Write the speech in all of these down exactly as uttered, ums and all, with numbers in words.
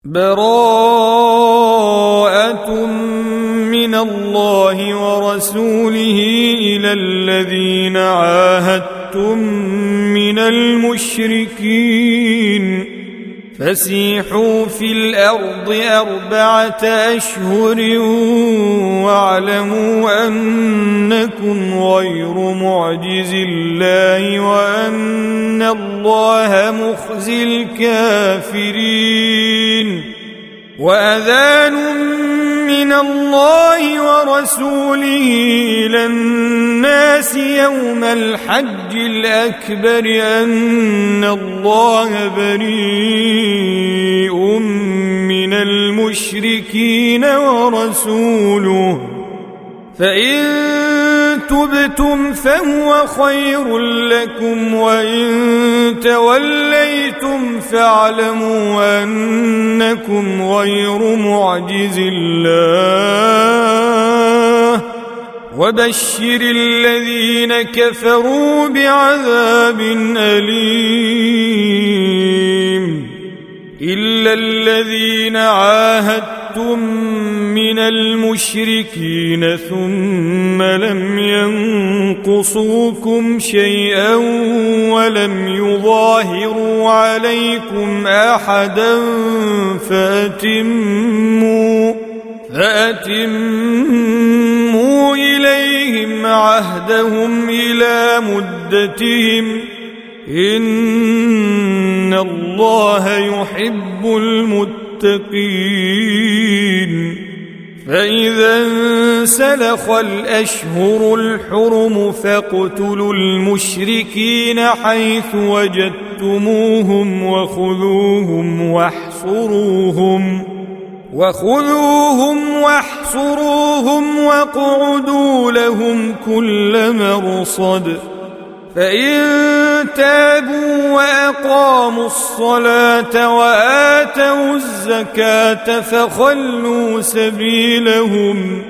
براءة من الله ورسوله إلى الذين عاهدتم من المشركين فسيحوا في الأرض أربعة أشهر واعلموا أنكم غير معجز الله وأن الله مخزي الكافرين. وأذان من الله ورسوله إلى الناس يوم الحج الأكبر أن الله بريء من المشركين ورسوله فإن تبتم فهو خير لكم وإن توليتم فاعلموا أنكم غير معجز الله وبشر الذين كفروا بعذاب أليم. إلا الذين عاهدتم من المشركين ثم لم ينقصوكم شيئا ولم يظاهروا عليكم أحدا فأتموا, فأتموا إليهم عهدهم إلى مدتهم إن الله يحب المتقين. فإذا انسلخ الأشهر الحرم فاقتلوا المشركين حيث وجدتموهم وخذوهم واحصروهم وخذوهم واحصروهم واقعدوا لهم كل مرصد. فإن تابوا وأقاموا الصلاة وآتوا الزكاة فخلوا سبيلهم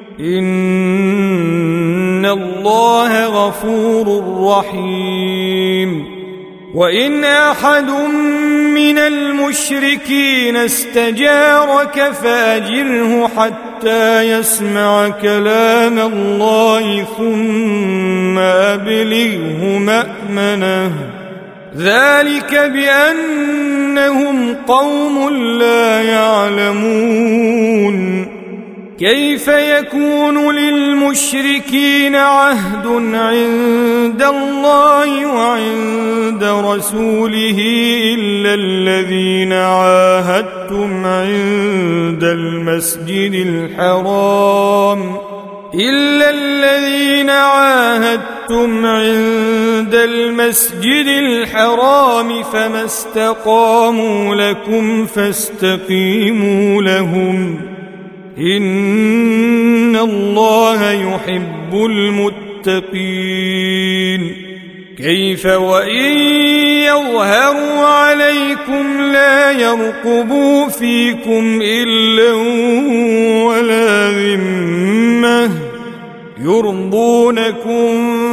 إن الله غفور رحيم. وإن أحد من المشركين استجارك فأجره حتى يسمع كلام الله ثم أبلغه مأمنه ذلك بأنهم قوم لا يعلمون. كيف يكون للمشركين عهد عند الله وعند رسوله إلا الذين عاهدتم عند المسجد الحرام إلا الذين عاهدتم عند المسجد الحرام فما استقاموا لكم فاستقيموا لهم إن الله يحب المتقين. كيف وإن يظهروا عليكم لا يرقبوا فيكم إلا ولا ذمة يرضونكم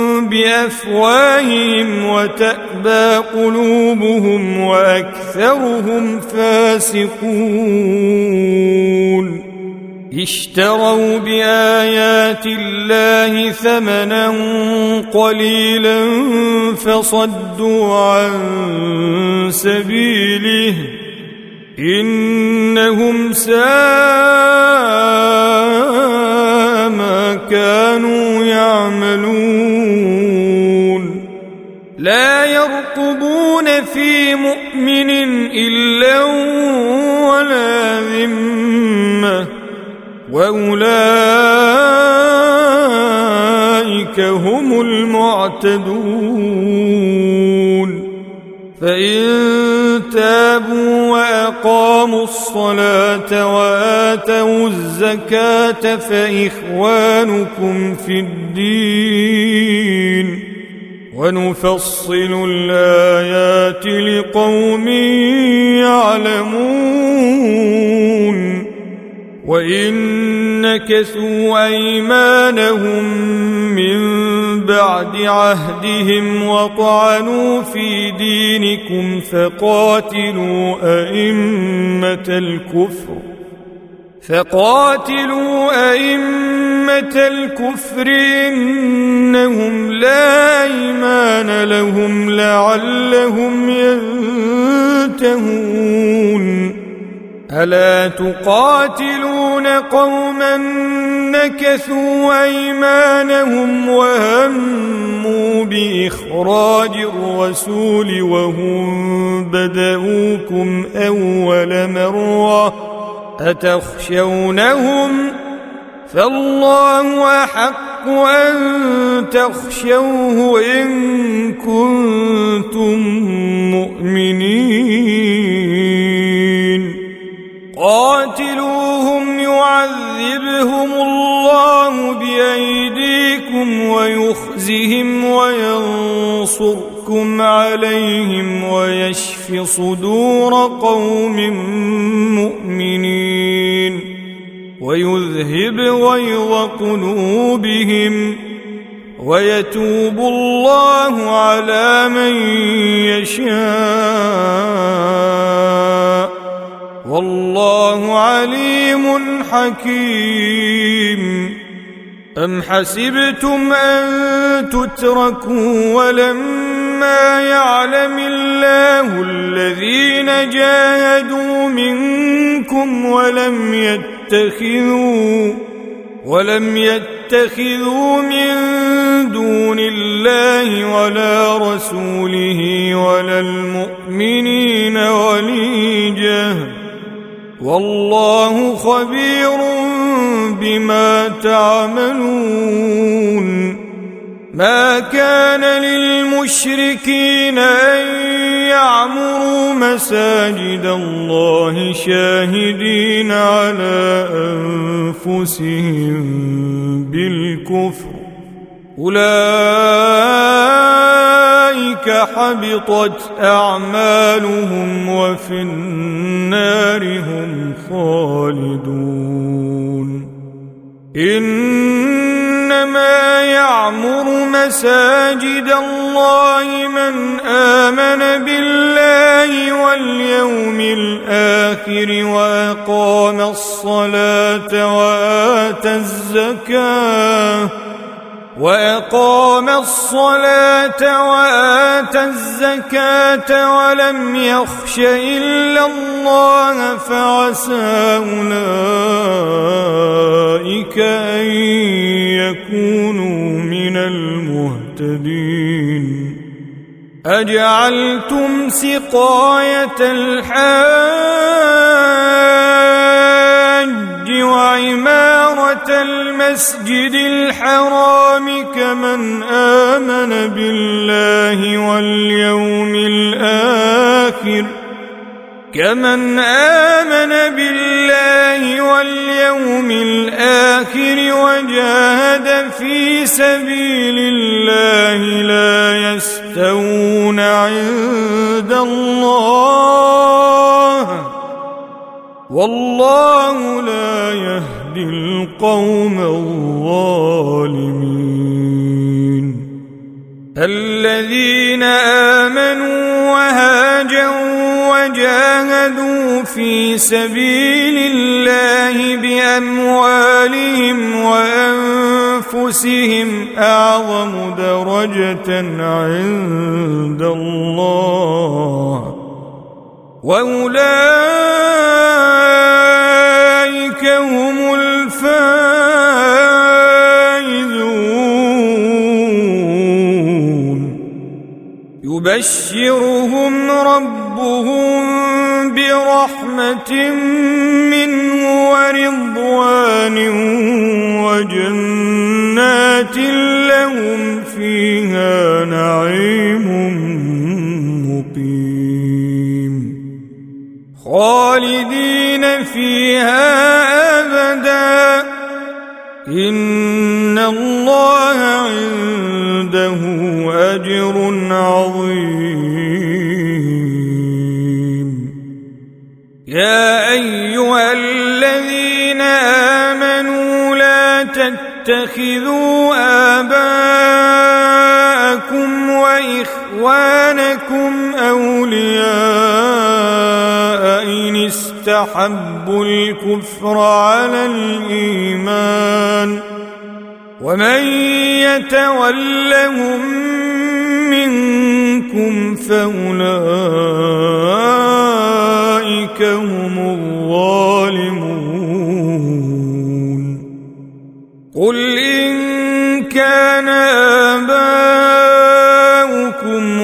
بأفواههم وتأبى قلوبهم وأكثرهم فاسقون. اشتروا بآيات الله ثمنا قليلا فصدوا عن سبيله إنهم ساء ما كانوا يعملون. لا يرقبون في مؤمن إلا ولا ذمة وأولئك هم المعتدون. فإن تابوا وأقاموا الصلاة وآتوا الزكاة فإخوانكم في الدين ونفصل الآيات لقوم يعلمون. وإن نكثوا أيمانهم من بعد عهدهم وطعنوا في دينكم فقاتلوا أئمة الكفر فقاتلوا أئمة الكفر إنهم لا أيمان لهم لعلهم ينتهون ألا تقاتلون قوما نكثوا أيمانهم وهموا بإخراج الرسول وهم بدؤوكم أول مرة أتخشونهم فالله أحق أن تخشوه إن كنتم مؤمنين قاتلوهم يعذبهم الله بأيديكم ويخزهم وينصركم عليهم ويشف صدور قوم مؤمنين ويذهب غيظ قلوبهم ويتوب الله على من يشاء والله عليم حكيم أم حسبتم أن تتركوا ولما يعلم الله الذين جاهدوا منكم ولم يتخذوا ولم يتخذوا من دون الله ولا رسوله ولا المؤمنين وليجة والله خبير بما تعملون ما كان للمشركين أن يعمروا مساجد الله شاهدين على أنفسهم بالكفر أولئك حبطت أعمالهم وفي النار هم خالدون إنما يعمر مساجد الله من آمن بالله واليوم الآخر وأقام الصلاة وآتى الزكاة وأقام الصلاة وآتى الزكاة ولم يخش إلا الله فعسى أولئك أن يكونوا من المهتدين أجعلتم سقاية الحاج وعمارة المسجد الحرام كمن آمن بالله واليوم الآخر كمن آمن بالله واليوم الآخر وجاهد في سبيل الله لا يستوون عند الله والله لا يهدي القوم الظالمين الذين آمنوا وهاجروا وجاهدوا في سبيل الله بأموالهم وأنفسهم أعظم درجة عند الله وأولئك هم الفائزون يبشرهم ربهم برحمة منه ورضوان وجنات لهم فيها نعيم مقيم خالدين فيها أبدا إن الله عنده أجر عظيم يا أيها الذين آمنوا لا تتخذوا آباءكم أبناءكم وإخوانكم أولياء إن استحبوا الكفر على الإيمان ومن يتولهم منكم فأولئك هم الظالمون قل إن كان آباؤكم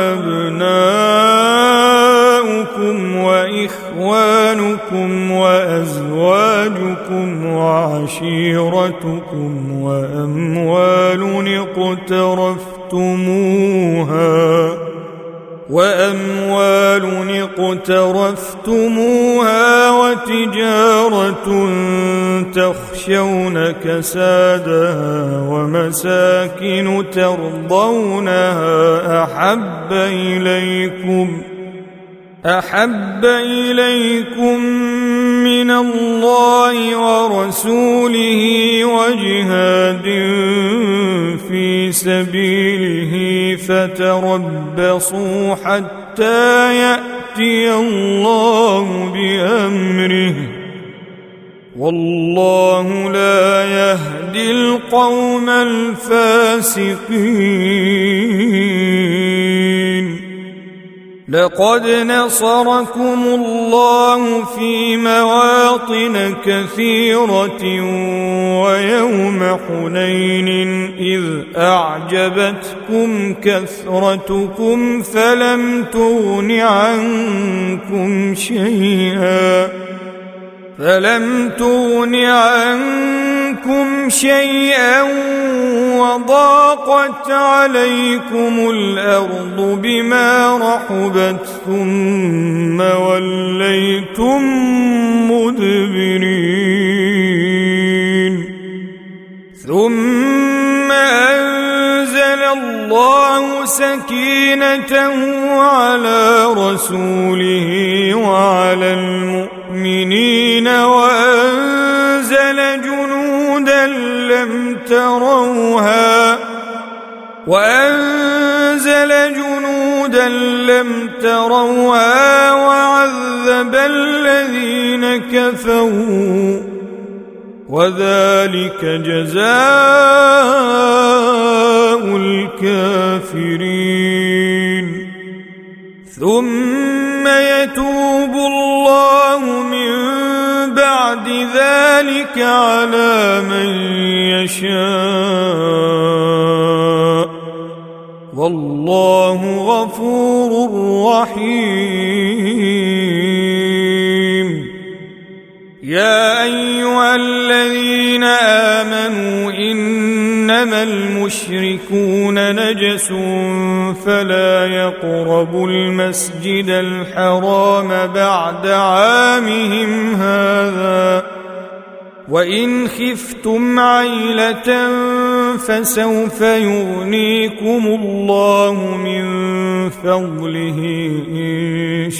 وأبناؤكم وإخوانكم وأزواجكم وعشيرتكم وأموال اقترفتموها وأموال اقترفتموها وتجارة تخشون كسادها ومساكن ترضونها أحب إليكم أحب إليكم من الله ورسوله وجهاد في سبيله فتربصوا حتى يأتي الله بأمره والله لا يهدي القوم الفاسقين لقد نصركم الله في مواطن كثيرة ويوم حنين إذ أعجبتكم كثرتكم فلم تغن عنكم شيئا فلم تغن عنكم شيئا وضاقت عليكم الأرض بما رحبت ثم وليتم مدبرين ثم أنزل الله سكينته على رسوله وعلى المؤمنين وأنزل جنودا لم تروها وأنزل جنودا لم تروها وعذب الذين كفروا وذلك جزاء الكافرين ثم يتوب الله من بعد ذلك على من يشاء والله غفور رحيم يا أيها الذين آمنوا إنما المشركون نجس فلا يقربوا المسجد الحرام بعد عامهم هذا وإن خفتم عيلة فسوف يغنيكم الله من فضله إن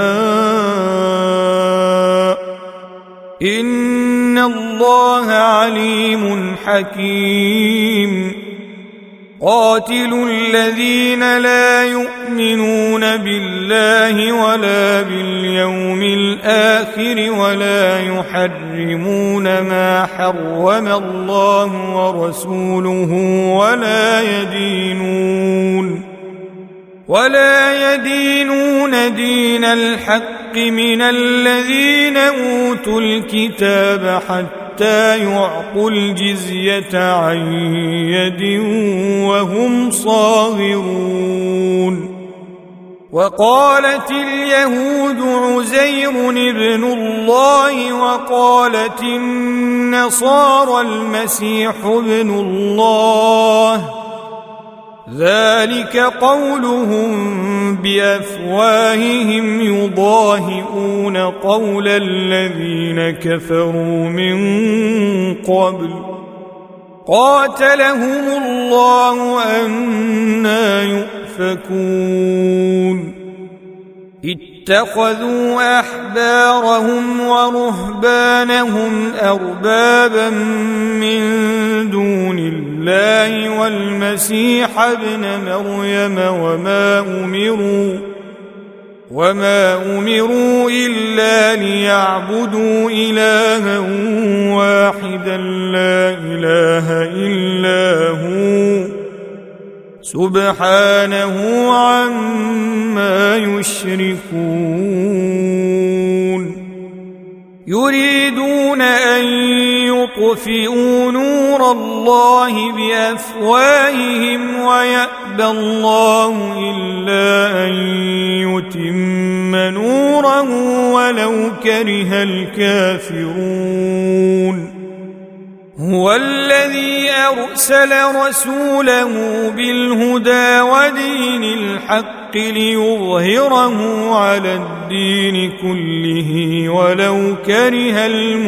شاء إن الله عليم حكيم قاتلوا الذين لا يؤمنون بالله ولا باليوم الآخر ولا يحرمون ما حرم الله ورسوله ولا يدينون ولا يدينون دين الحق من الذين أوتوا الكتاب حتى يعطوا الجزية عن يد وهم صاغرون وقالت اليهود عزير ابن الله وقالت النصارى المسيح ابن الله ذلك قولهم بأفواههم يضاهئون قول الذين كفروا من قبل قاتلهم الله أنى يؤفكون اتخذوا أحبارهم ورهبانهم أربابا من دون الله والمسيح ابن مريم وما أمروا وما أمروا إلا ليعبدوا إلها واحدا لا إله إلا هو سبحانه عما يشركون يريدون أن يطفئوا نور الله بأفواههم ويأبى الله إلا أن يتم نوره ولو كره الكافرون هو الذي أرسل رسوله بالهدى ودين الحق ليظهره على الدين كله ولو كره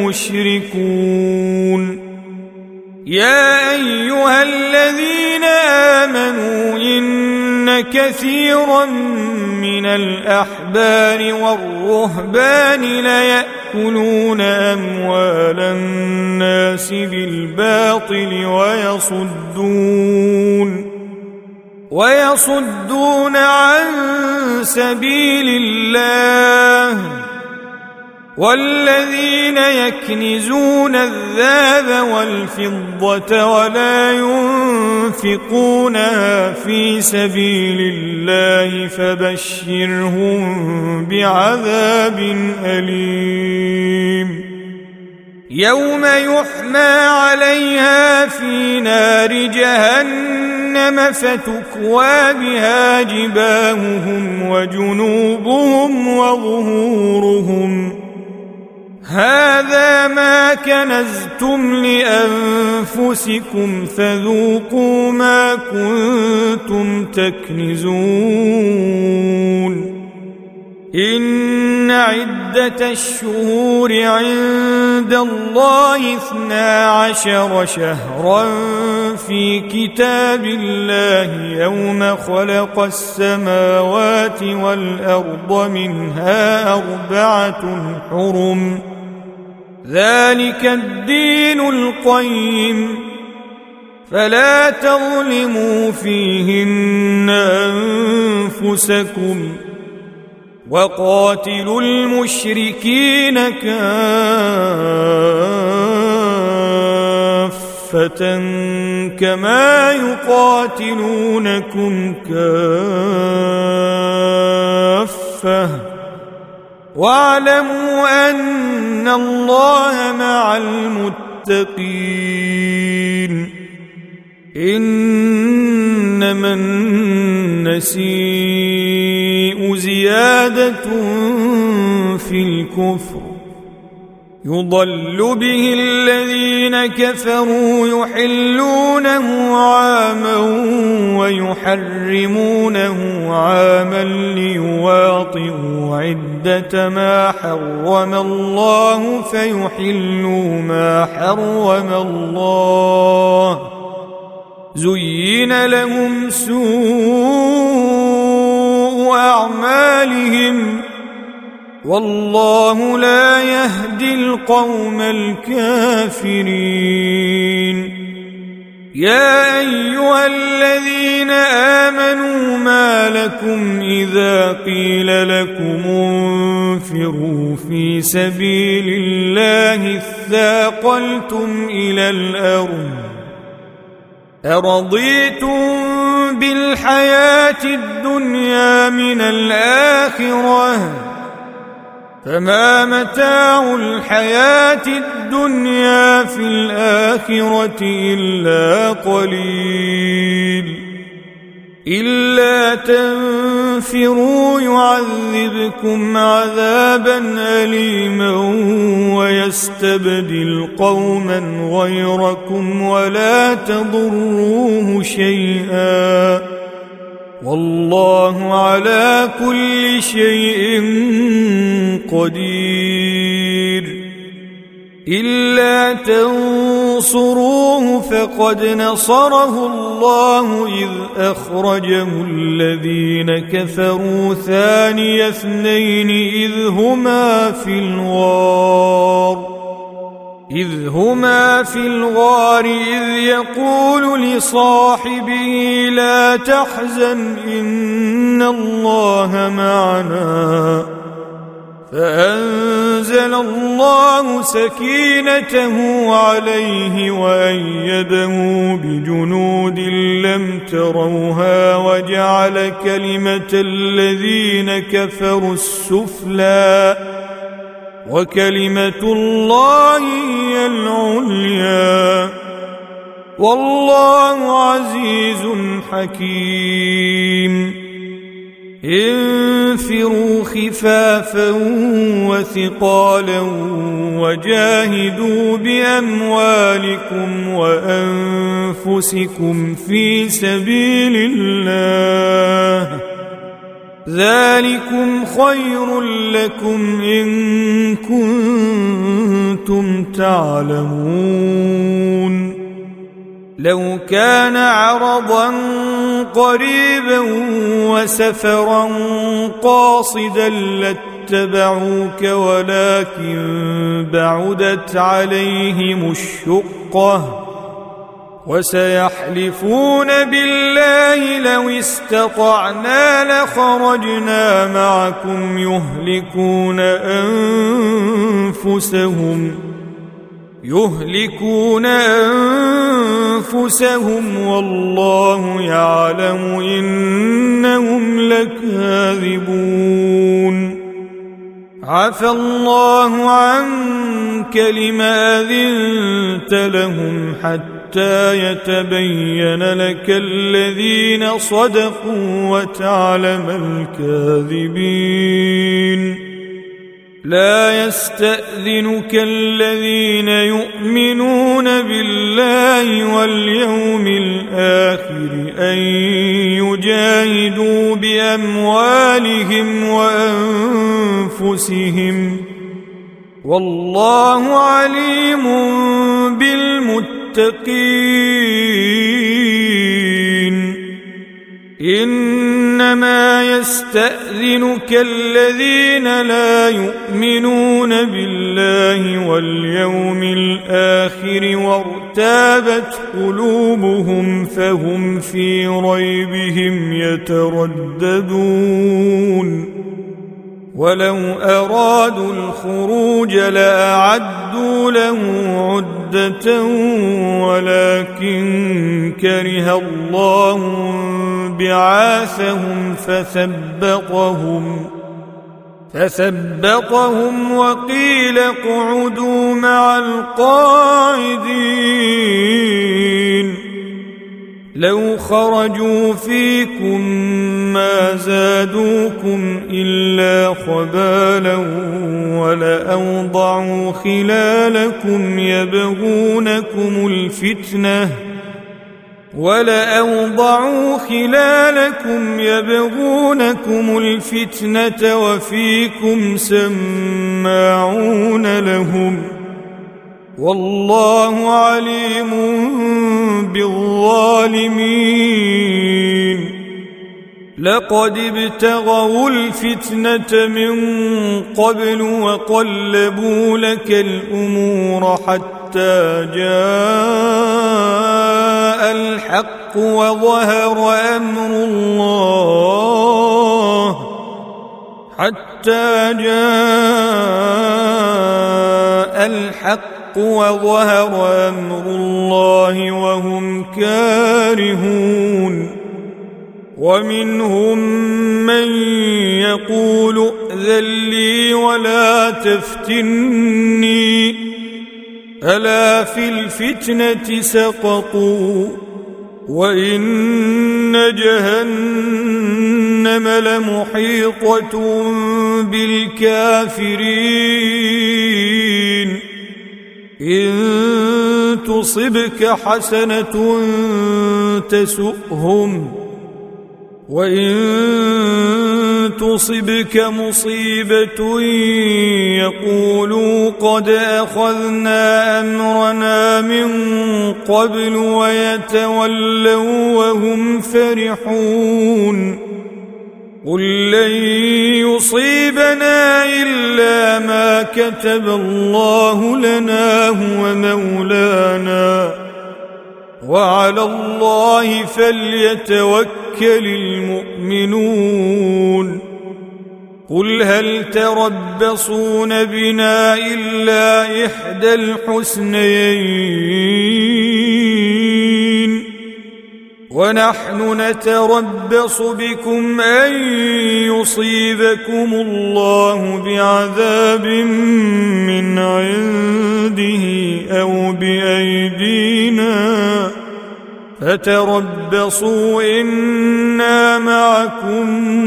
المشركون يا أيها الذين آمنوا إن كثيرا من الأحبار والرهبان ليأكلون أموال الناس بالباطل ويصدون ويصدون عن سبيل الله والذين يكنزون الذهب والفضة ولا ينفقونها في سبيل الله فبشرهم بعذاب أليم يوم يحمى عليها في نار جهنم فتكوى بها جباههم وجنوبهم وظهورهم هذا ما كنزتم لأنفسكم فذوقوا ما كنتم تكنزون إن عدة الشهور عند الله اثنا عشر شهرا في كتاب الله يوم خلق السماوات والأرض منها أربعة حرم ذلك الدين القيم فلا تظلموا فيهن أنفسكم وقاتلوا المشركين كافة كما يقاتلونكم كافة واعلموا أن الله مع المتقين إنما النسيء زيادة في الكفر يضل به الذين كفروا يحلونه عاما ويحرمونه عاما ليواطئوا عدة ما حرم الله فيحلوا ما حرم الله زين لهم سوء أعمالهم والله لا يهدي القوم الكافرين يا أيها الذين آمنوا ما لكم إذا قيل لكم انفروا في سبيل الله اثاقلتم إلى الأرض أرضيتم بالحياة الدنيا من الآخرة فما متاع الحياة الدنيا في الآخرة إلا قليل إلا تنفروا يعذبكم عذابا أليما ويستبدل قوما غيركم ولا تضروه شيئا والله على كل شيء قدير إلا تنصروه فقد نصره الله إذ أخرجه الذين كفروا ثاني اثنين إذ هما في الغار إذ هما في الغار إذ يقول لصاحبه لا تحزن إن الله معنا فأنزل الله سكينته عليه وأيده بجنود لم تروها وجعل كلمة الذين كفروا السفلى وكلمة الله هي العليا والله عزيز حكيم انفروا خفافا وثقالا وجاهدوا بأموالكم وأنفسكم في سبيل الله ذلكم خير لكم إن كنتم تعلمون لو كان عرضا قريبا وسفرا قاصدا لاتبعوك ولكن بعدت عليهم الشقة وسيحلفون بالله لو استطعنا لخرجنا معكم يهلكون أنفسهم يهلكون أنفسهم والله يعلم إنهم لكاذبون عفى الله عنك لما أذنت لهم حتى يتبين لك الذين صدقوا وتعلم الكاذبين لا يستأذنك الذين يؤمنون بالله واليوم الآخر أن يجاهدوا بأموالهم وأنفسهم والله عليم بالمتقين إنما يستأذنك الذين لا يؤمنون بالله واليوم الآخر وارتابت قلوبهم فهم في ريبهم يترددون ولو أرادوا الخروج لأعدوا له عدة ولكن كره الله بعاثهم فثبطهم فثبطهم وقيل اقعدوا مع القاعدين لو خرجوا فيكم ما زادوكم إلا خبالا ولأوضعوا خلالكم يبغونكم الفتنة ولأوضعوا خلالكم يبغونكم الفتنة وفيكم سماعون لهم والله عليم بالظالمين لقد ابتغوا الفتنة من قبل وقلبوا لك الأمور حتى جاء الحق وظهر أمر الله حتى جاء الحق وظهر أمر الله وهم كارهون ومنهم من يقول ائذن لي ولا تفتني ألا في الفتنة سقطوا وإن جهنم لمحيطة بالكافرين إن تصبك حسنة تسؤهم وإن تصبك مصيبة يقولوا قد أخذنا أمرنا من قبل ويتولوا وهم فرحون قل لن يصيبنا إلا ما كتب الله لنا هو مولانا وعلى الله فليتوكل المؤمنون قل هل تربصون بنا إلا إحدى الحسنيين ونحن نتربص بكم أن يصيبكم الله بعذاب من عنده أو بأيدينا فتربصوا إنا معكم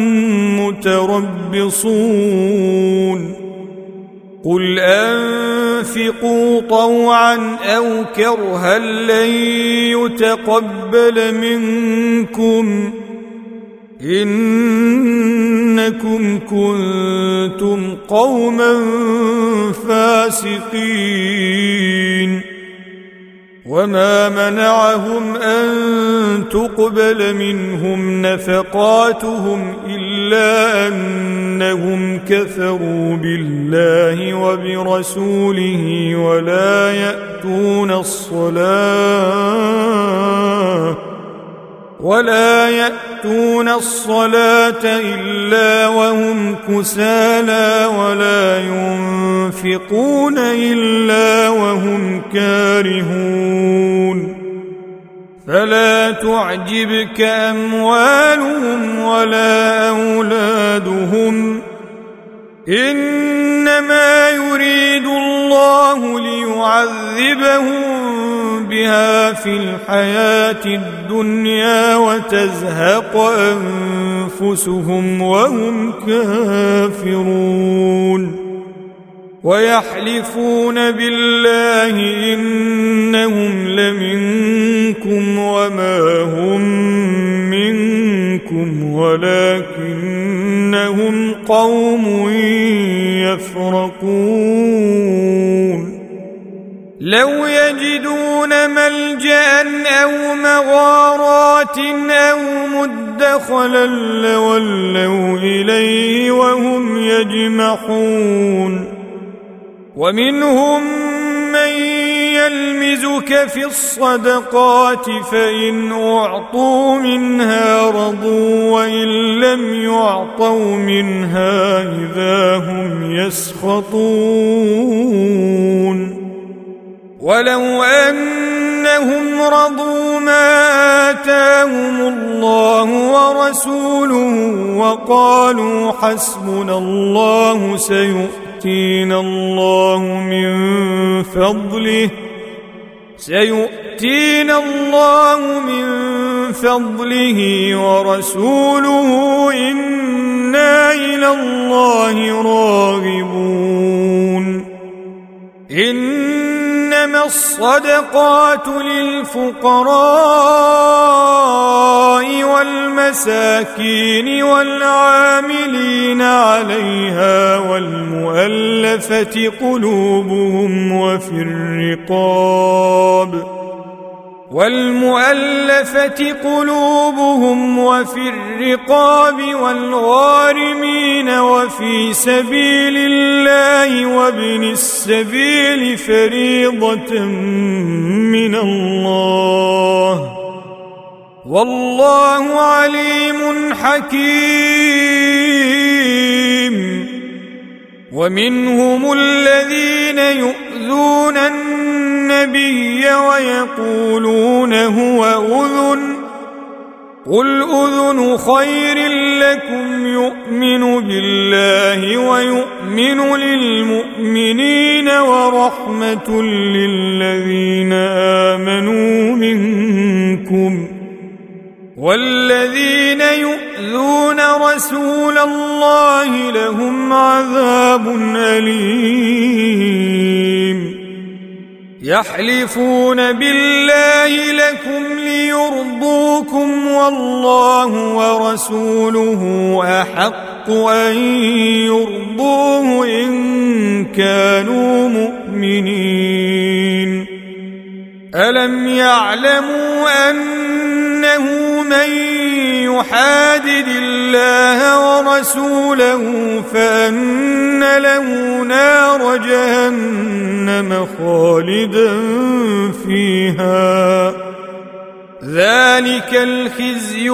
متربصون قل أنفقوا طوعا أو كرها لن يتقبل منكم إنكم كنتم قوما فاسقين وما منعهم أن تقبل منهم نفقاتهم إلا أنهم كفروا بالله وبرسوله ولا يأتون الصلاة ولا يأتون الصلاة إلا وهم كسالى ولا ينفقون إلا وهم كارهون فلا تعجبك أموالهم ولا أولادهم إنما يريد الله ليعذبهم بها في الحياة الدنيا وتزهق أنفسهم وهم كافرون ويحلفون بالله إنهم لمنكم وما هم منكم ولكنهم قوم يفرقون لو يجدون ملجأ أو مغارات أو مدخلا لولوا إليه وهم يجمحون ومنهم من يلمزك في الصدقات فإن أعطوا منها رضوا وإن لم يعطوا منها إذا هم يسخطون ولو أنهم رضوا ما آتاهم الله ورسوله وقالوا حسبنا الله سيؤتينا الله من فضله سيؤتينا الله من فضله ورسوله إنا إلى الله راغبون إنما الصدقات للفقراء والمساكين والعاملين عليها والمؤلفة قلوبهم وفي الرقاب والمؤلفة قلوبهم وفي الرقاب والغارمين وفي سبيل الله وابن السبيل فريضة من الله والله عليم حكيم ومنهم الذين يؤذون النبي ويقولون هو أذن قل أذن خير لكم يؤمن بالله ويؤمن للمؤمنين ورحمة للذين آمنوا منكم والذين يؤذون رسول الله لهم عذاب أليم يحلفون بالله لكم ليرضوكم والله ورسوله أحق أحق أن يرضوه إن كانوا مؤمنين. ألم يعلموا أنه من يحادد الله ورسوله فأن له نار جهنم خالدا فيها، ذلك الخزي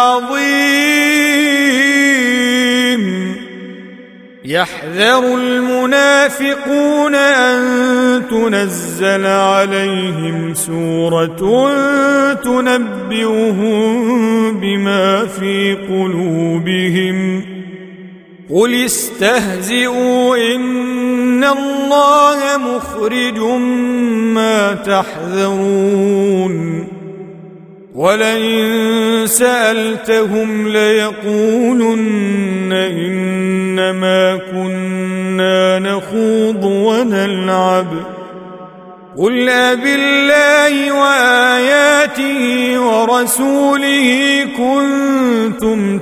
العظيم. يحذر المنافقون أن تنزل عليهم سورة تنبئهم بما في قلوبهم، قل استهزئوا إن الله مخرج ما تحذرون. ولئن سألتهم ليقولن إنما كنا نخوض ونلعب، قل أبالله وآياته ورسوله كنتم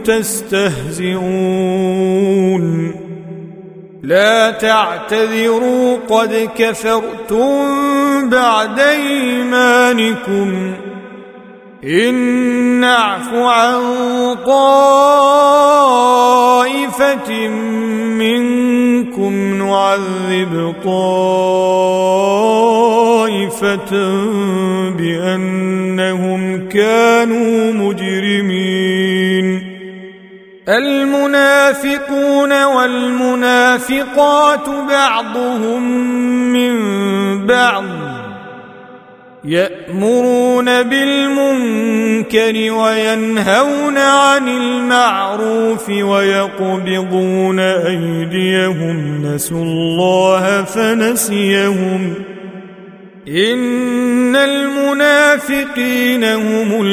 تستهزئون، لا تعتذروا قد كفرتم بعد إيمانكم، إن نعف عن طائفة منكم نعذب طائفة بأنهم كانوا مجرمين. المنافقون والمنافقات بعضهم من بعض يأمرون بالمنكر وينهون عن المعروف ويقبضون أيديهم، نسوا الله فنسيهم، إن المنافقين هم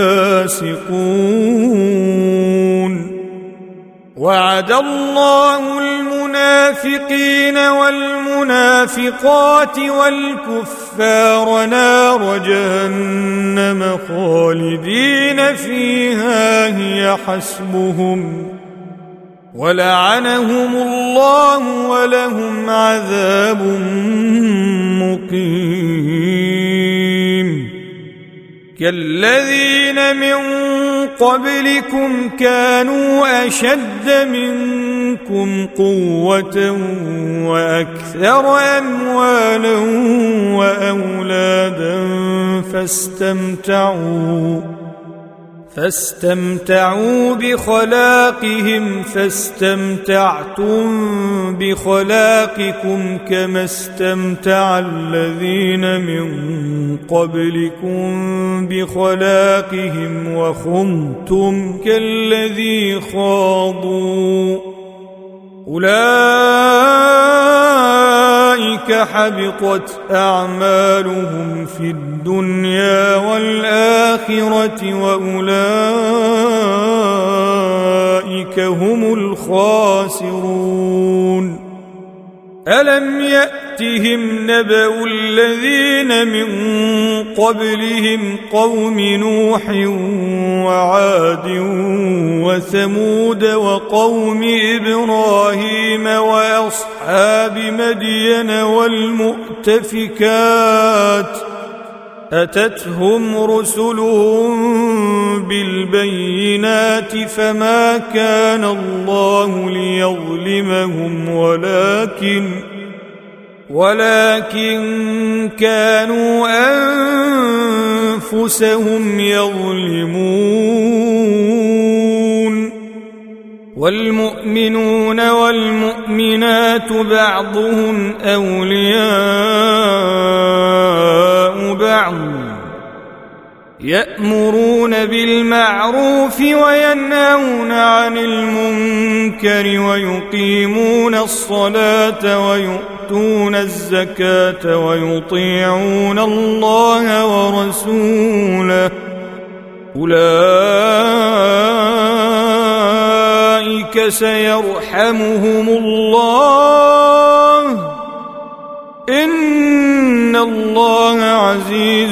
الفاسقون. وعد الله المنافقين والمنافقات والكفار نار جهنم خالدين فيها هي حسبهم، ولعنهم الله ولهم عذاب مقيم. كالذين من قبلكم كانوا أشد منكم قوة وأكثر أموالا وأولادا فاستمتعوا فاستمتعوا بخلاقهم فاستمتعتم بخلاقكم كما استمتع الذين من قبلكم بخلاقهم وخضتم كالذي خاضوا، أولئك حبطت أعمالهم في الدنيا والآخرة وأولئك هم الخاسرون. ألم يأتهم نبأ الذين من قبلهم قوم نوح وعاد وثمود وقوم إبراهيم وأصحاب مدين والمؤتفكات، أتتهم رسلهم بالبينات فما كان الله ليظلمهم ولكن ولكن كانوا أنفسهم يظلمون. والمؤمنون والمؤمنات بعضهم أولياء بعض، يأمرون بالمعروف وينهون عن المنكر ويقيمون الصلاة ويؤتون الزكاة ويطيعون الله ورسوله، أولئك سيرحمهم الله، إن الله عزيز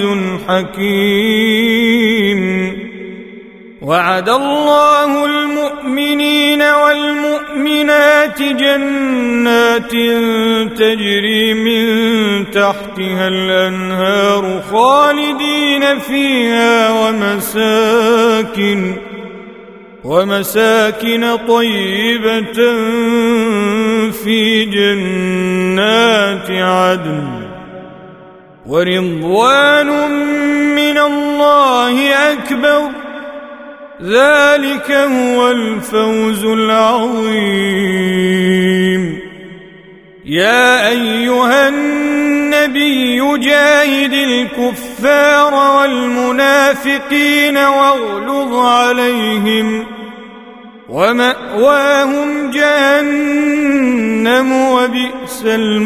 حكيم. وعد الله المؤمنين والمؤمنات المؤمنات جنات تجري من تحتها الأنهار خالدين فيها ومساكن ومساكن طيبة في جنات عدن ورضوان من الله أكبر ذلك هو الفوز العظيم. يا أيها النبي جاهد الكفار والمنافقين واغلظ عليهم ومأواهم جهنم وبئس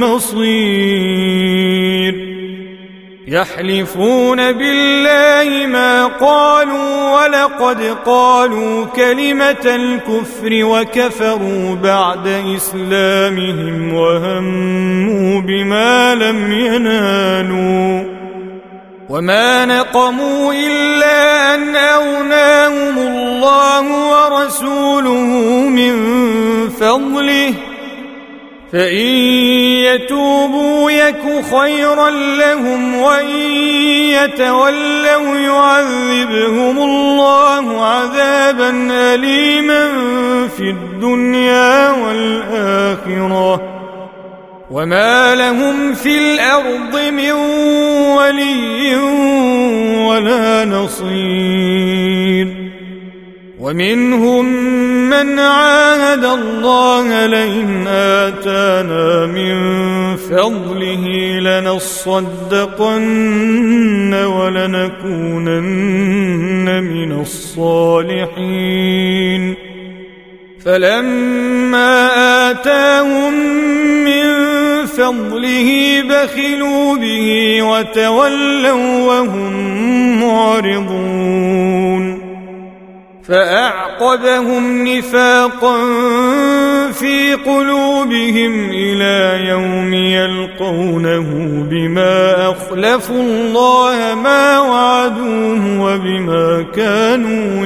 المصير. يحلفون بالله ما قالوا ولقد قالوا كلمة الكفر وكفروا بعد إسلامهم وهموا بما لم ينالوا وما نقموا إلا أن أغناهم الله ورسوله من فضله فإن يتوبوا يك خيرا لهم وإن يتولوا يعذبهم الله عذابا أليما في الدنيا والآخرة وما لهم في الأرض من ولي ولا نصير. ومنهم من عاهد الله لئن آتانا من فضله لنصدقن ولنكونن من الصالحين فلما آتاهم من فضله بخلوا به وتولوا وهم معرضون. فأعقبهم نفاقا في قلوبهم إلى يوم يلقونه بما أخلفوا الله ما وعدوه وبما كانوا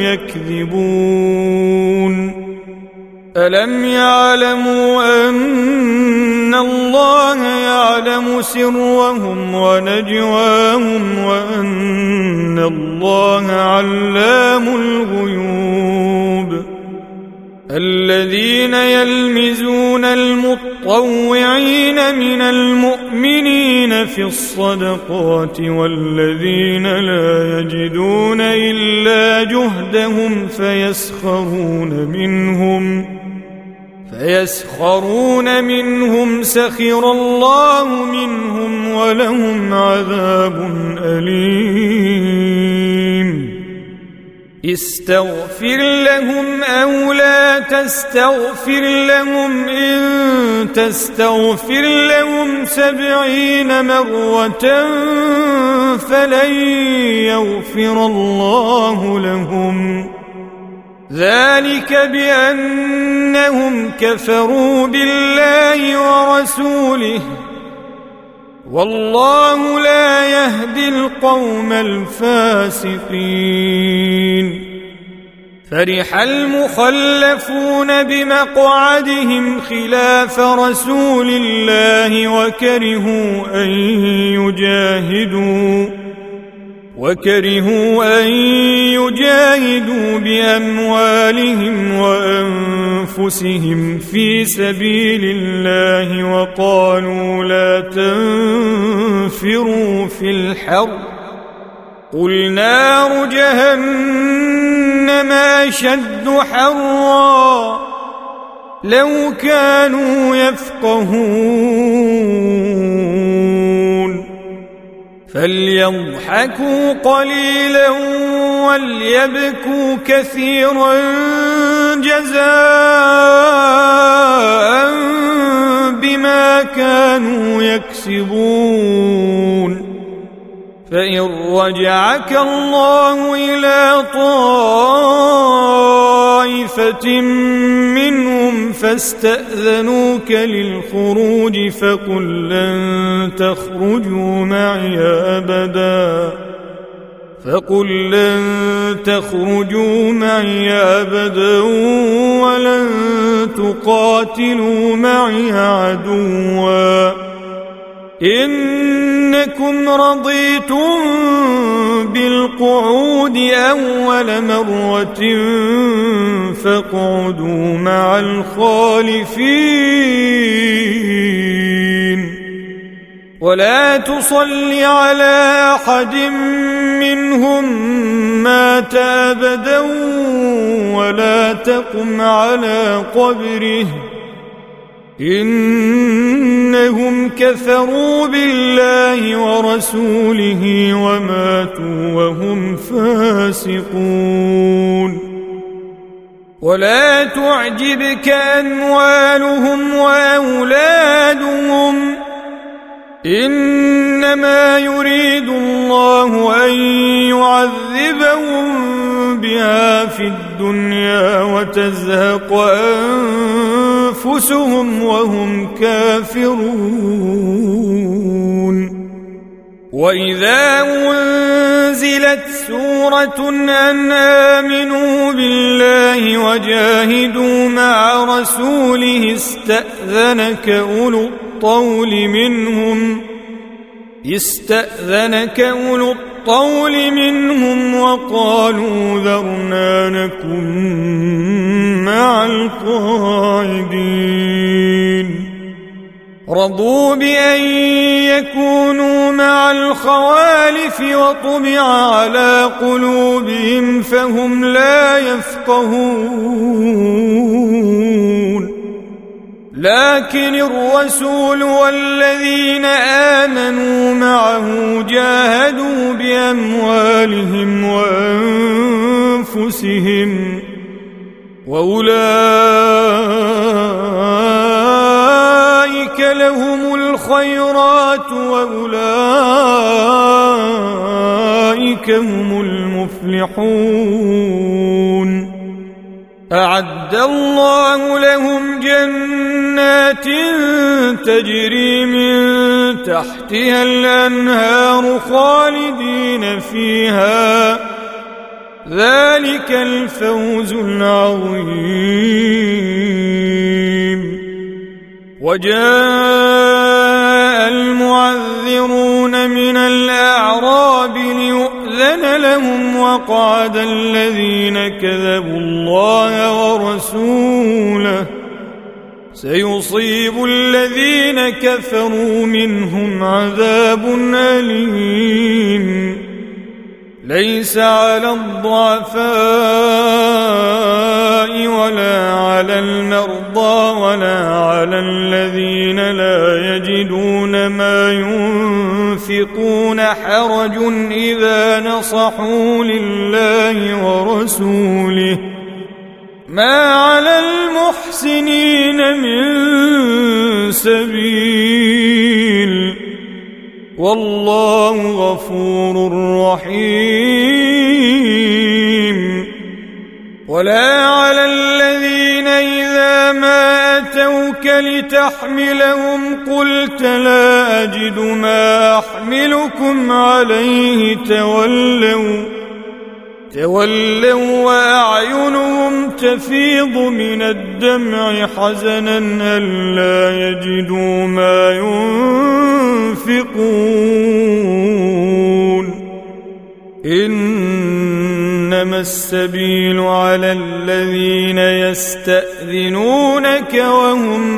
يكذبون. ألم يعلموا أن الله يعلم سرهم ونجواهم وأن الله علام الغيوب. الذين يلمزون المطوعين من المؤمنين في الصدقات والذين لا يجدون إلا جهدهم فيسخرون منهم فيسخرون منهم سخر الله منهم ولهم عذاب أليم. استغفر لهم أو لا تستغفر لهم إن تستغفر لهم سبعين مرة فلن يغفر الله لهم ذلك بأنهم كفروا بالله ورسوله والله لا يهدي القوم الفاسقين. فرح المخلفون بمقعدهم خلاف رسول الله وكرهوا أن يجاهدوا وكرهوا أن يجاهدوا بأموالهم وأنفسهم في سبيل الله وقالوا لا تنفروا في الحر قل نار جهنم أشد حرا لو كانوا يفقهون. فليضحكوا قليلا وليبكوا كثيرا جزاء بما كانوا يكسبون. فإن رجعك الله إلى طائفة منهم فاستأذنوك للخروج فقل لن تخرجوا معي أبدا فقل لن تخرجوا معي أبدا ولن تقاتلوا معي عدوا إنكم رضيتم بالقعود أول مرة فاقعدوا مع الخالفين ولا تصل على أحد منهم مات أبدا ولا تقم على قبره إنهم كفروا بالله ورسوله وماتوا وهم فاسقون ولا تعجبك أموالهم وأولادهم إنما يريد الله أن يعذبهم بها في الدنيا وتزهق أنفسهم وهم كافرون وإذا أنزلت سورة أن آمنوا بالله وجاهدوا مع رسوله استأذنك أولو الطول منهم استأذنك أولو الطول منهم وقالوا ذرنا نكن مع القاعدين رضوا بأن يكونوا مع الخوالف وطبع على قلوبهم فهم لا يفقهون لكن الرسول والذين آمنوا معه جاهدوا بأموالهم وأنفسهم وأولئك لهم الخيرات وأولئك هم المفلحون أعد الله لهم جنات تجري من تحتها الأنهار خالدين فيها ذلك الفوز العظيم وجاء المعذرون من الأعراب ليؤذن لهم وقعد الذين كذبوا الله ورسوله سيصيب الذين كفروا منهم عذاب أليم ليس على الضعفاء ولا على المرضى ولا على الذين لا يجدون ما ينفقون حرج إذا نصحوا لله ورسوله ما على المحسنين من سبيل والله غفور رحيم ولا على الذين إذا ما أتوك لتحملهم قلت لا أجد ما أحملكم عليه تولوا تولوا وأعينهم تفيض من الدمع حزنا ألا يجدوا ما ينفقون إنما السبيل على الذين يستأذنونك وهم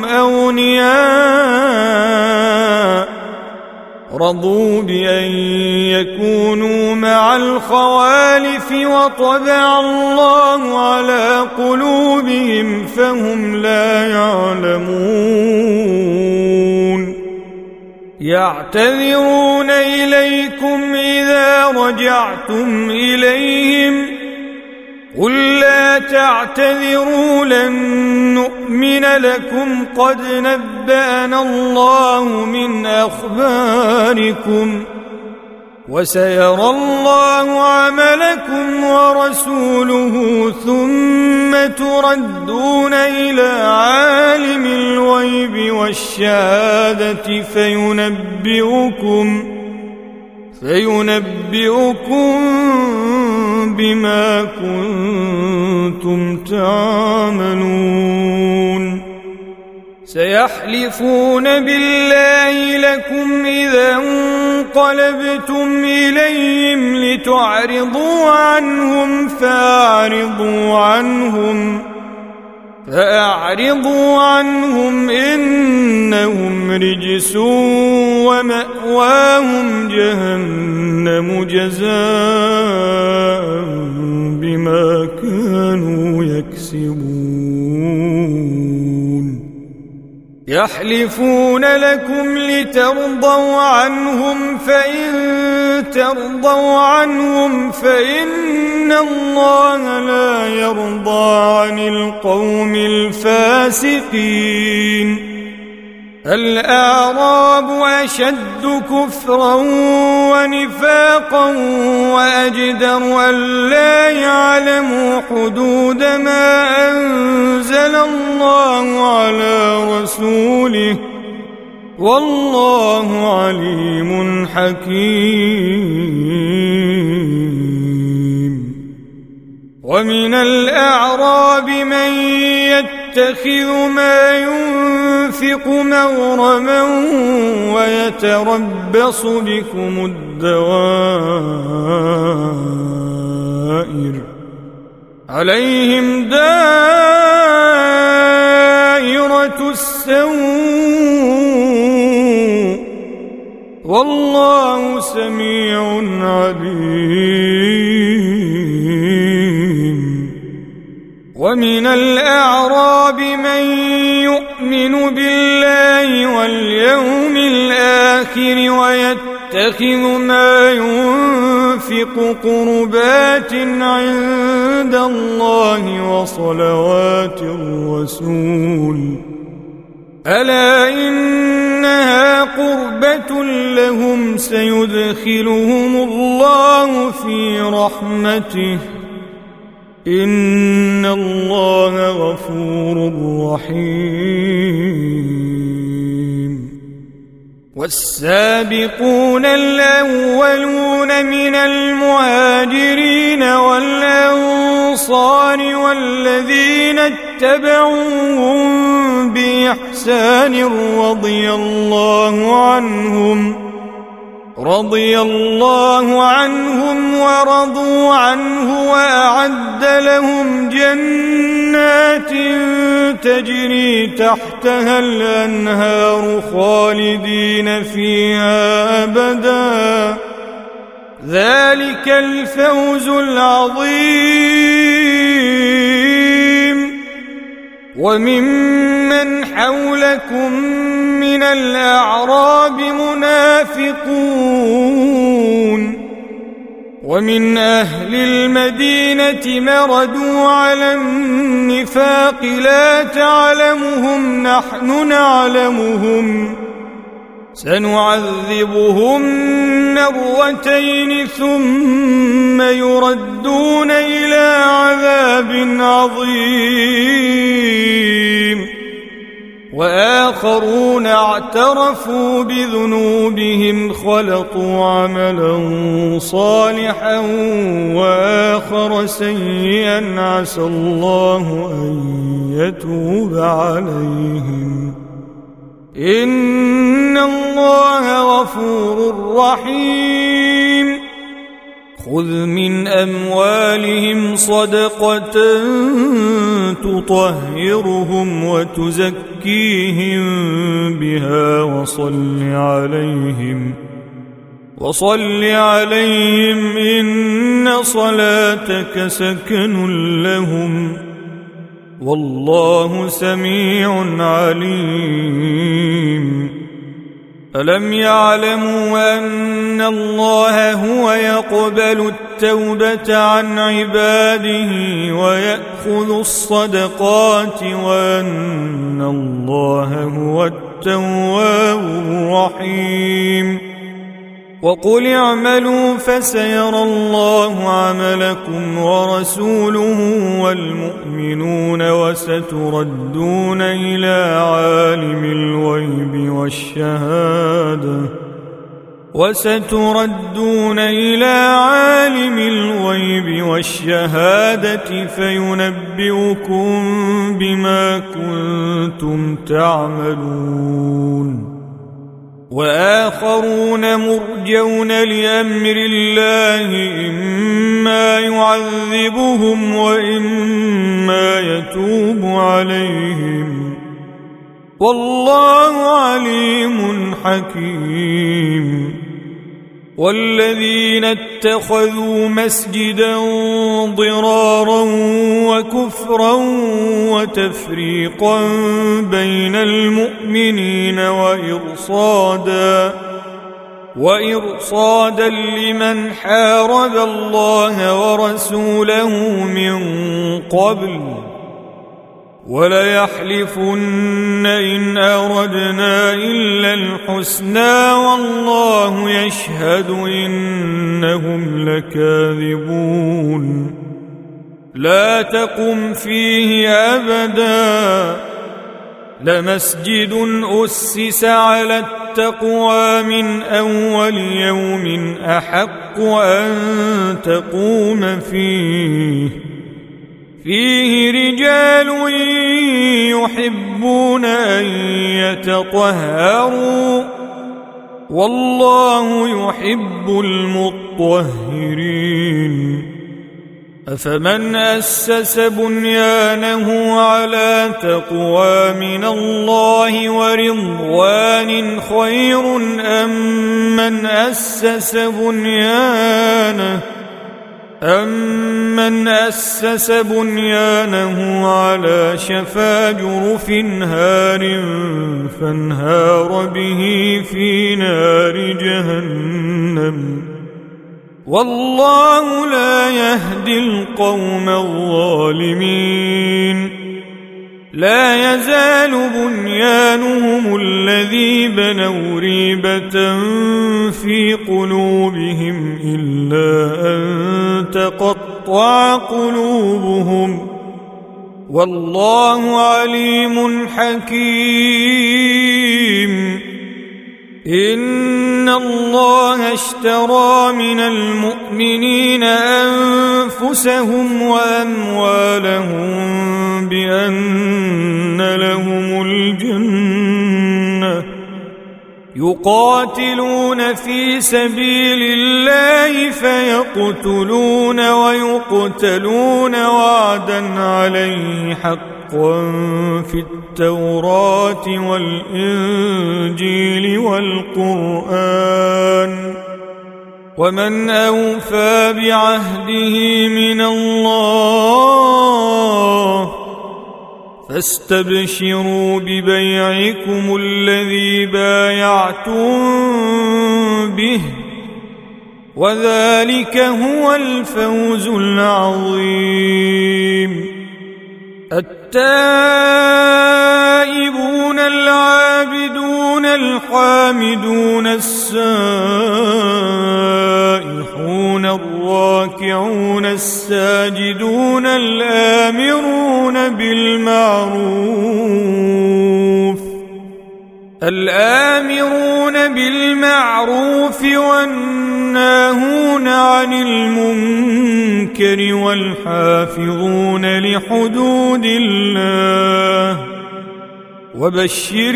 أغنياء رضوا بأن يكونوا مع الخوالف وطبع الله على قلوبهم فهم لا يعلمون يعتذرون إليكم إذا رجعتم إليهم قل لا تعتذروا لن نؤمن لكم قد نبأنا الله من أخباركم وسيرى الله عملكم ورسوله ثم تردون إلى عالم الغيب والشهادة فينبئكم فينبئكم بما كنتم تعملون سيحلفون بالله لكم إذا انقلبتم إليهم لتعرضوا عنهم فأعرضوا عنهم فأعرضوا عنهم إنهم رجس ومأواهم جهنم جزاء بما كانوا يكسبون يحلفون لكم لترضوا عنهم فإن ترضوا عنهم فإن الله لا يرضى عن القوم الفاسقين الأعراب أشد كفرا ونفاقا وأجدر ألا يعلموا حدود ما أنزل الله على رسوله والله عليم حكيم ومن الأعراب من يتخذ ما ينفق مغرما ويتربص بكم الدوائر عليهم دائرة السوء والله سميع عليم ومن الأعراب من يؤمن بالله واليوم الآخر ويتخذ ما ينفق قربات عند الله وصلوات الرسول ألا إنها قربة لهم سيدخلهم الله في رحمته إن الله غفور رحيم والسابقون الأولون من المهاجرين والأنصار والذين اتبعوهم بإحسان رضي الله عنهم رضي الله عنهم ورضوا عنه وأعد لهم جنات تجري تحتها الأنهار خالدين فيها أبدا ذلك الفوز العظيم وممن حولكم من الأعراب منافقون ومن أهل المدينة مردوا على النفاق لا تعلمهم نحن نعلمهم سنعذبهم مرتين ثم يردون إلى عذاب عظيم وآخرون اعترفوا بذنوبهم خلطوا عملا صالحا وآخر سيئا عسى الله أن يتوب عليهم إن الله غفور رحيم خذ من أموالهم صدقة تطهرهم وتزكيهم بها وصل عليهم وصل عليهم إن صلاتك سكن لهم والله سميع عليم ألم يعلموا أن الله هو يقبل التوبة عن عباده ويأخذ الصدقات وأن الله هو التواب الرحيم وقل اعملوا فسيرى الله عملكم ورسوله والمؤمنون وستردون إلى عالم الغيب والشهادة وستردون إلى عالم الغيب والشهادة فينبئكم بما كنتم تعملون. وآخرون مرجون لأمر الله إما يعذبهم وإما يتوب عليهم والله عليم حكيم. والذين اتخذوا مسجدا ضرارا وكفرا وتفريقا بين المؤمنين وإرصادا وإرصادا لمن حارب الله ورسوله من قبل وليحلفن إن أردنا إلا الحسنى والله يشهد إنهم لكاذبون. لا تقم فيه أبدا لمسجد أسس على التقوى من أول يوم أحق أن تقوم فيه فيه رجال يحبون أن يتطهروا والله يحب المطهرين. أفمن أسس بنيانه على تقوى من الله ورضوان خير أم من أسس بنيانه أمن أسس بنيانه على شفا جرف هار فانهار به في نار جهنم والله لا يهدي القوم الظالمين. لا يزال بنيانهم الذي بنوا ريبة في قلوبهم إلا أن تقطع قلوبهم والله عليم حكيم. إن الله اشترى من المؤمنين أنفسهم وأموالهم بأن لهم الجنة يقاتلون في سبيل الله فيقتلون ويقتلون وعدا عليه حقا في التوراة والإنجيل والقرآن ومن أوفى بعهده من الله فاستبشروا ببيعكم الذي بايعتم به وذلك هو الفوز العظيم. التائبون العابدون الحامدون السائحون الراكعون الساجدون الآمرون بالمعروف الآمرون بالمعروف والناهون عن المنكر والحافظون لحدود الله وبشر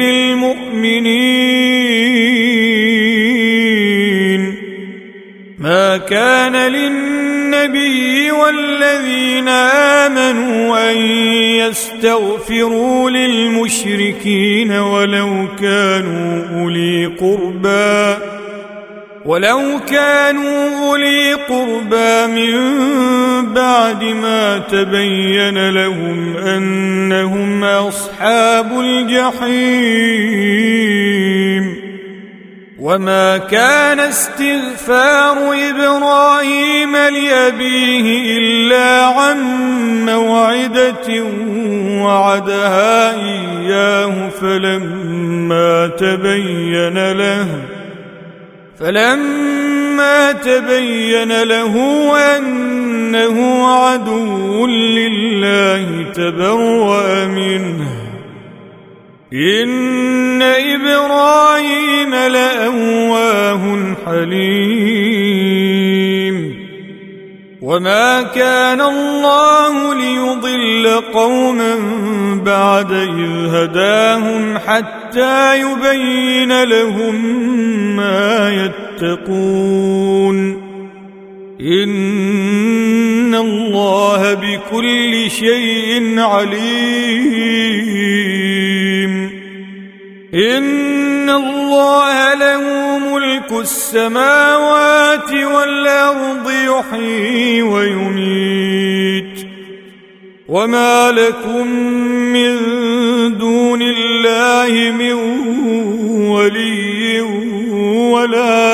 المؤمنين. ما كان للنبي والذين آمنوا أن يستغفروا للمشركين ولو كانوا أولي قربى ولو كانوا أولي قربى من بعد ما تبين لهم أنهم أصحاب الجحيم. وما كان استغفار إبراهيم لأبيه إلا عن موعدة وعدها إياه فلما تبين له فلما تبين له أنه عدو لله تبرأ منه. إن إبراهيم لأواه حليم. وما كان الله ليضل قوما بعد إذ هداهم حتى يبين لهم ما يتقون إن الله بكل شيء عليم. إن الله له ملك السماوات والأرض يحيي ويميت وما لكم من دون الله من ولي ولا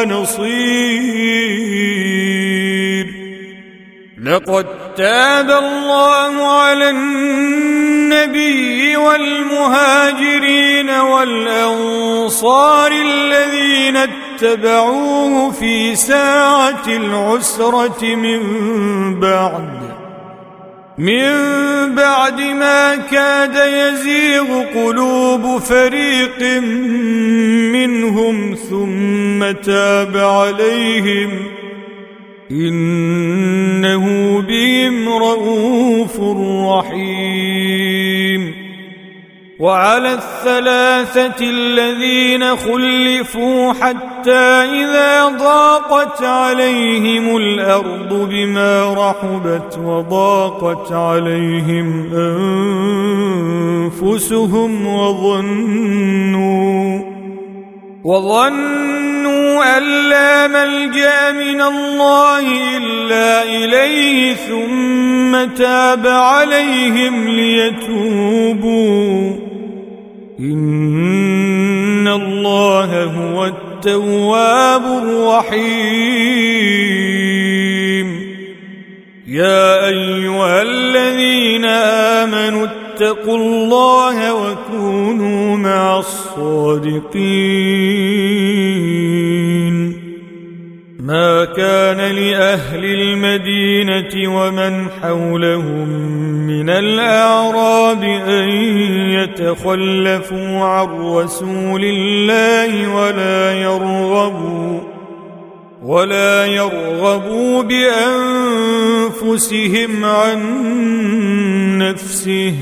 نصير. لقد تاب الله على النبي والمهاجرين والأنصار الذين اتبعوه في ساعة العسرة من بعد من بعد ما كاد يزيغ قلوب فريق منهم ثم تاب عليهم إنه بهم رءوف رحيم. وعلى الثلاثة الذين خلفوا حتى إذا ضاقت عليهم الأرض بما رحبت وضاقت عليهم أنفسهم وظنوا وظنوا أن لا ملجأ من الله إلا إليه ثم تاب عليهم ليتوبوا إن الله هو التواب الرحيم. يا أيها الذين آمنوا اتقوا الله وكونوا مع الصادقين. ما كان لأهل المدينة ومن حولهم من الأعراب أن يتخلفوا عن رسول الله ولا يرغبوا ولا يرغبوا بأنفسهم عن نفسه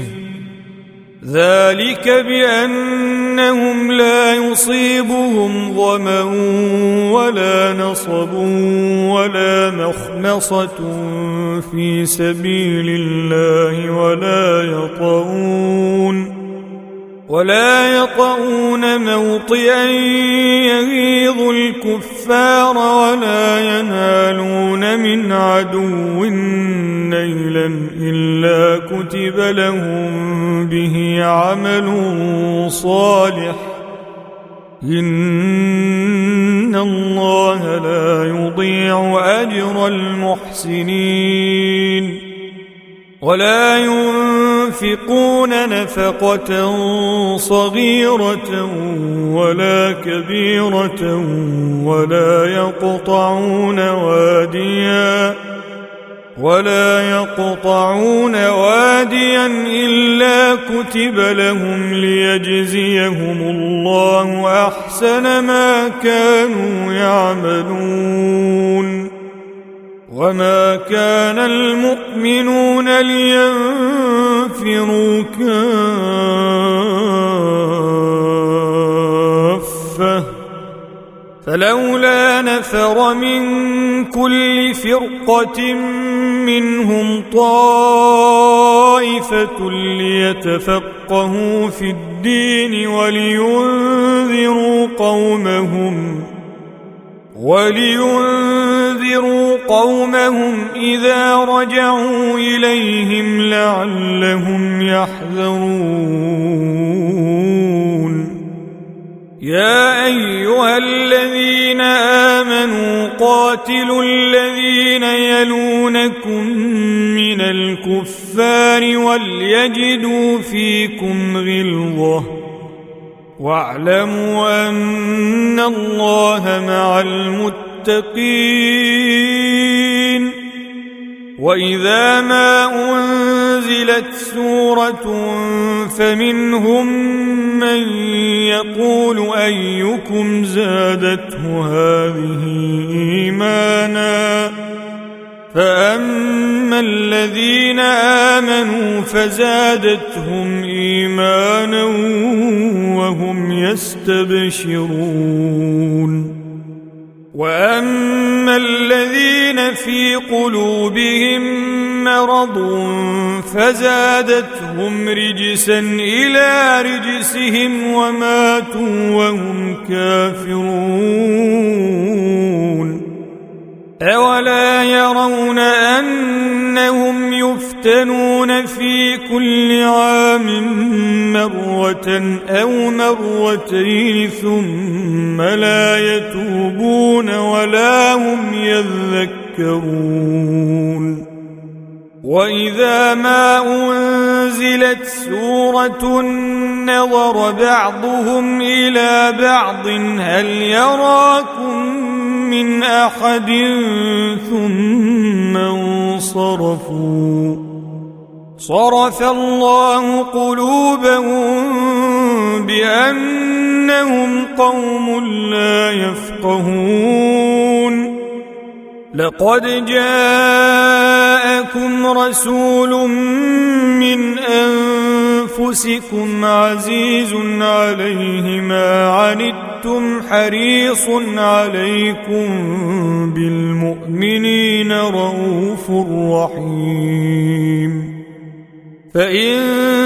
ذلك بأنهم لا يصيبهم ظمأ ولا نصب ولا مخمصة في سبيل الله ولا يطؤون ولا يطؤون موطئا يغيظ الكفار ولا ينالون من عدو نيلا إلا كتب لهم به عمل صالح إن الله لا يضيع أجر المحسنين. ولا ينفقون نفقة صغيرة ولا كبيرة ولا يقطعون واديا ولا يقطعون واديا إلا كتب لهم ليجزيهم الله أحسن ما كانوا يعملون. وما كان المؤمنون لينفروا كافة فلولا نفر من كل فرقة منهم طائفة ليتفقهوا في الدين ولينذروا قومهم ولينذروا قومهم إذا رجعوا إليهم لعلهم يحذرون. يا أيها الذين آمنوا قاتلوا الذين يلونكم من الكفار وليجدوا فيكم غلظة واعلموا أن الله مع المتقين وإذا ما أنزلت سورة فمنهم من يقول أيكم زادته هذه إيمانا فأما الذين آمنوا فزادتهم إيمانا وهم يستبشرون وأما الذين في قلوبهم مرض فزادتهم رجسا إلى رجسهم وماتوا وهم كافرون أولا يرون أنهم يفتنون في كل عام مرة أو مرتين ثم لا يتوبون ولا هم يذكرون وإذا ما أنزلت سورة نظر بعضهم إلى بعض هل يراكم من أحد ثم انصرفوا صرف الله قلوبهم بأنهم قوم لا يفقهون لقد جاءكم رسول من أنفسكم عزيز عليه ما عنتم حريص عليكم بالمؤمنين رؤوف رحيم فإن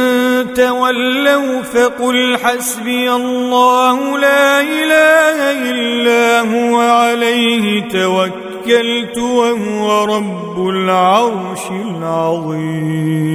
تولوا فقل حسبي الله لا إله إلا هو عليه توكلت وهو رب العرش العظيم